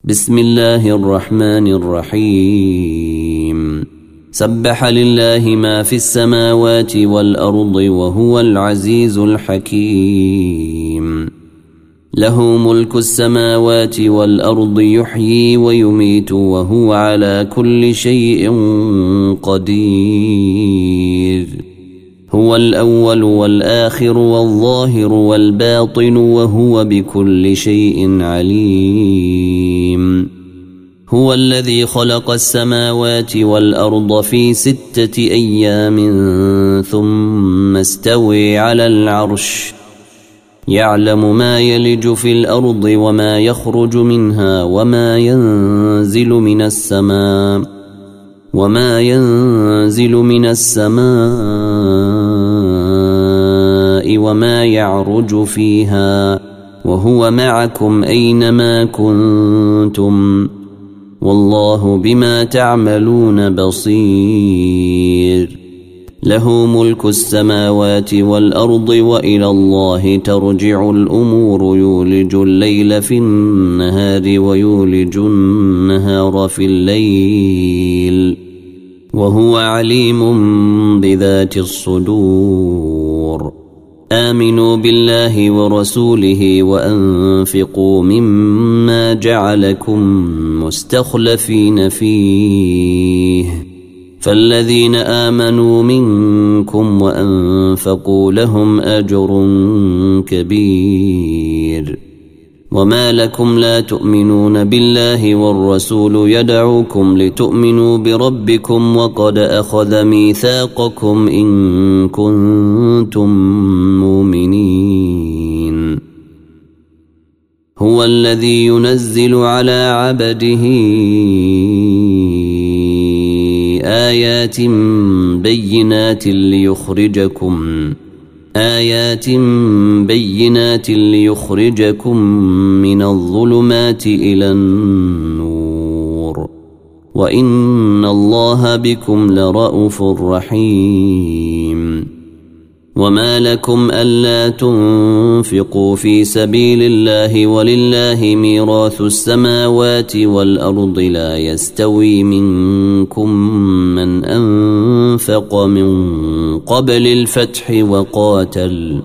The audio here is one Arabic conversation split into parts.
بسم الله الرحمن الرحيم سبح لله ما في السماوات والأرض وهو العزيز الحكيم له ملك السماوات والأرض يحيي ويميت وهو على كل شيء قدير هو الأول والآخر والظاهر والباطن وهو بكل شيء عليم هو الذي خلق السماوات والأرض في 6 أيام ثم استوى على العرش يعلم ما يلج في الأرض وما يخرج منها وما ينزل من السماء وما يعرج فيها وهو معكم أينما كنتم والله بما تعملون بصير له ملك السماوات والأرض وإلى الله ترجع الأمور يولج الليل في النهار ويولج النهار في الليل وهو عليم بذات الصدور آمنوا بالله ورسوله وأنفقوا مما جعلكم مستخلفين فيه فالذين آمنوا منكم وأنفقوا لهم أجر كبير وما لكم لا تؤمنون بالله والرسول يدعوكم لتؤمنوا بربكم وقد أخذ ميثاقكم إن كنتم مؤمنين هو الذي ينزل على عبده آيات بينات ليخرجكم من الظلمات إلى النور وإن الله بكم لرءوف رحيم وما لكم ألا تنفقوا في سبيل الله ولله ميراث السماوات والأرض لا يستوي منكم من أنفق من قبل الفتح وقاتل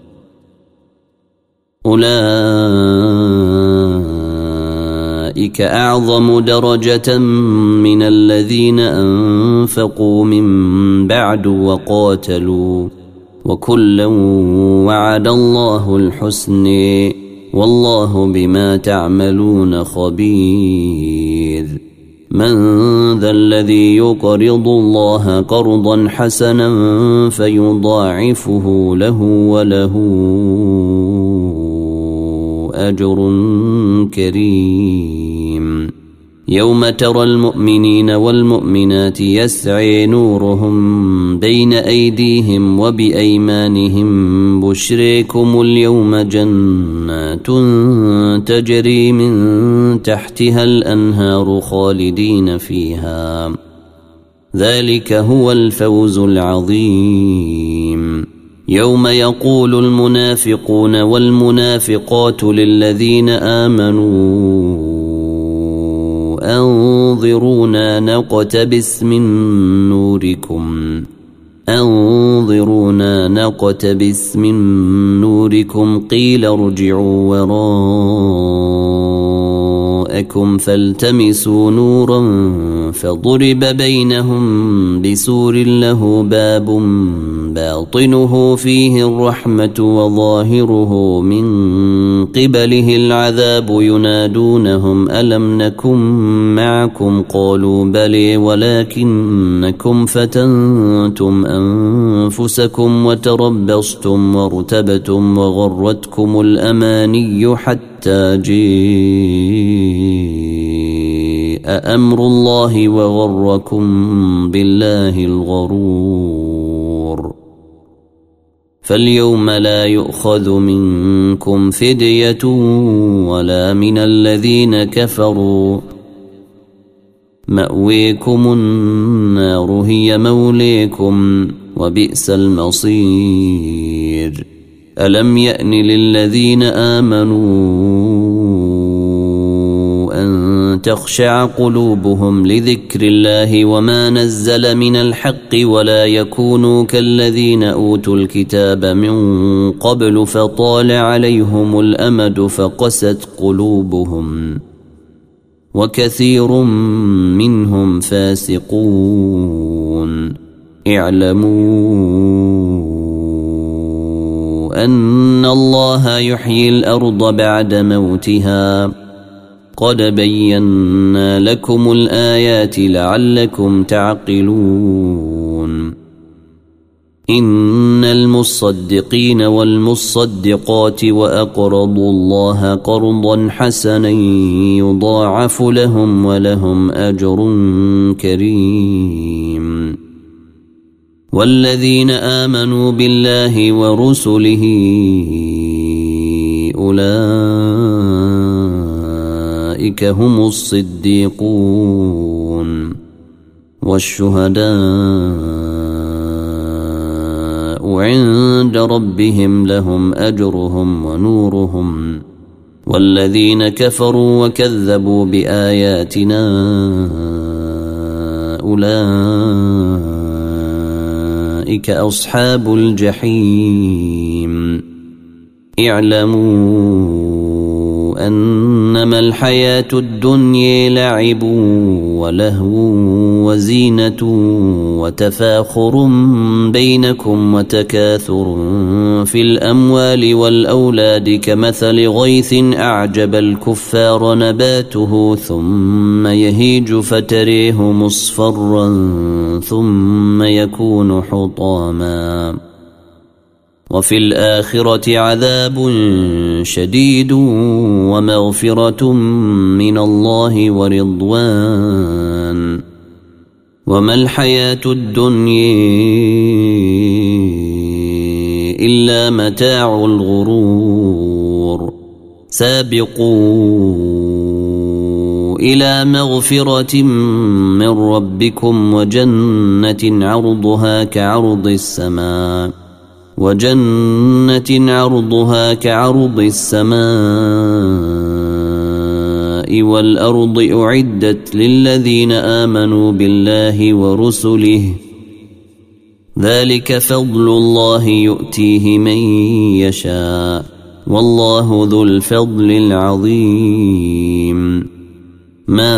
أولئك أعظم درجة من الذين أنفقوا من بعد وقاتلوا وكلا وعد الله الحسن والله بما تعملون خبير من ذا الذي يقرض الله قرضا حسنا فيضاعفه له وله أجر كريم يوم ترى المؤمنين والمؤمنات يسعي نورهم بين أيديهم وبأيمانهم بشريكم اليوم جنات تجري من تحتها الأنهار خالدين فيها ذلك هو الفوز العظيم يوم يقول المنافقون والمنافقات للذين آمنوا أنظرونا نقتبس من نوركم قيل ارجعوا وراءكم فالتمسوا نورا فضرب بينهم بسور له باب باطنه فيه الرحمة وظاهره من قبله العذاب ينادونهم ألم نكن معكم قالوا بلى ولكنكم فتنتم أنفسكم وتربصتم وارتبتم وغرتكم الأماني حتى جاء أمر الله وغركم بالله الغرور فاليوم لا يؤخذ منكم فدية ولا من الذين كفروا مأويكم النار هي موليكم وبئس المصير ألم يأن للذين آمنوا أن تخشع قلوبهم لذكر الله وما نزل من الحق ولا يكونوا كالذين أوتوا الكتاب من قبل فطال عليهم الأمد فقست قلوبهم وكثير منهم فاسقون. اعلموا أن الله يحيي الأرض بعد موتها قد بينا لكم الآيات لعلكم تعقلون. إن المصدقين والمصدقات وأقرضوا الله قرضا حسنا يضاعف لهم ولهم أجر كريم. والذين آمنوا بالله ورسله أولئك هم الصديقون والشهداء عند ربهم لهم أجرهم ونورهم. والذين كفروا وكذبوا بآياتنا أولئك أصحاب الجحيم. اعلموا أنما الحياة الدنيا لعب ولهو وزينة وتفاخر بينكم وتكاثر في الأموال والأولاد كمثل غيث أعجب الكفار نباته ثم يهيج فتريه مصفرا ثم يكون حطاما وفي الآخرة عذاب شديد ومغفرة من الله ورضوان وما الحياة الدنيا إلا متاع الغرور. سابقوا إلى مغفرة من ربكم وجنة عرضها كعرض السماء والأرض أعدت للذين آمنوا بالله ورسله ذلك فضل الله يؤتيه من يشاء والله ذو الفضل العظيم. ما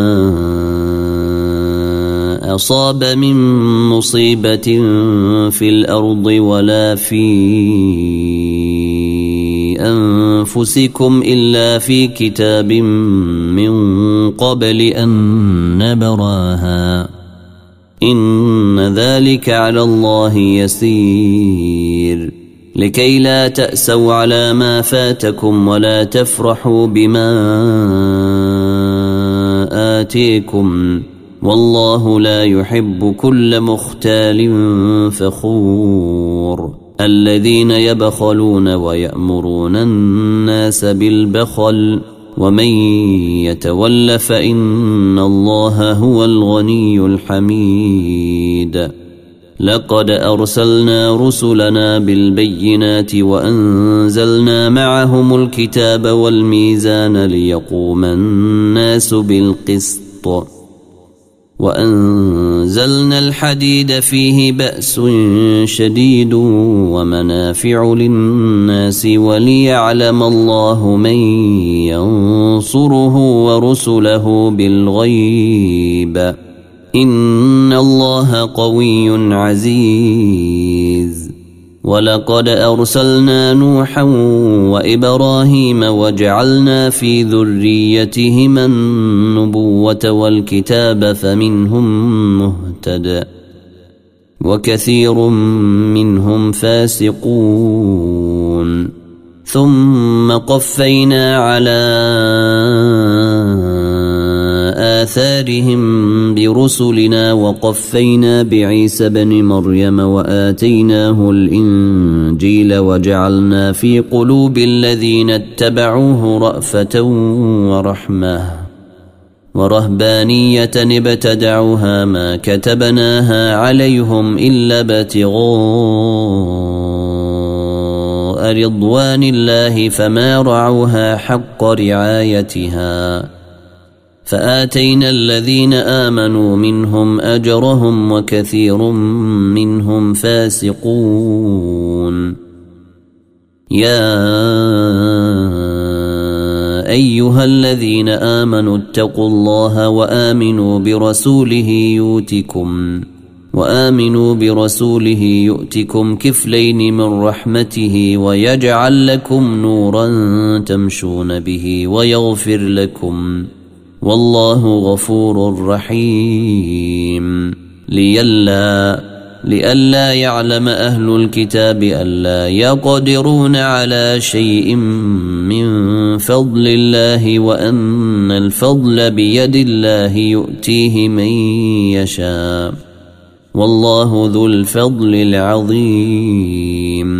أصاب من مصيبة في الأرض ولا في أنفسكم إلا في كتاب من قبل أن نبراها إن ذلك على الله يسير. لكي لا تأسوا على ما فاتكم ولا تفرحوا بما آتيكم والله لا يحب كل مختال فخور. الذين يبخلون ويأمرون الناس بالبخل ومن يتول فإن الله هو الغني الحميد. لقد أرسلنا رسلنا بالبينات وأنزلنا معهم الكتاب والميزان ليقوم الناس بالقسط وأنزلنا الحديد فيه بأس شديد ومنافع للناس وليعلم الله من ينصره ورسله بالغيب إن الله قوي عزيز. ولقد أرسلنا نوحا وإبراهيم وجعلنا في ذريتهما النبوة والكتاب فمنهم مهتد وكثير منهم فاسقون. ثم قفينا على آثارهم برسلنا وقفينا بعيسى بن مريم وآتيناه الإنجيل وجعلنا في قلوب الذين اتبعوه رأفة ورحمة ورهبانية ابتدعوها ما كتبناها عليهم إلا ابتغاء رضوان الله فما رعوها حق رعايتها فآتينا الذين آمنوا منهم أجرهم وكثير منهم فاسقون. يا أيها الذين آمنوا اتقوا الله وآمنوا برسوله يؤتكم كفلين من رحمته ويجعل لكم نورا تمشون به ويغفر لكم والله غفور رحيم. لئلا يعلم أهل الكتاب ألا يقدرون على شيء من فضل الله وأن الفضل بيد الله يؤتيه من يشاء والله ذو الفضل العظيم.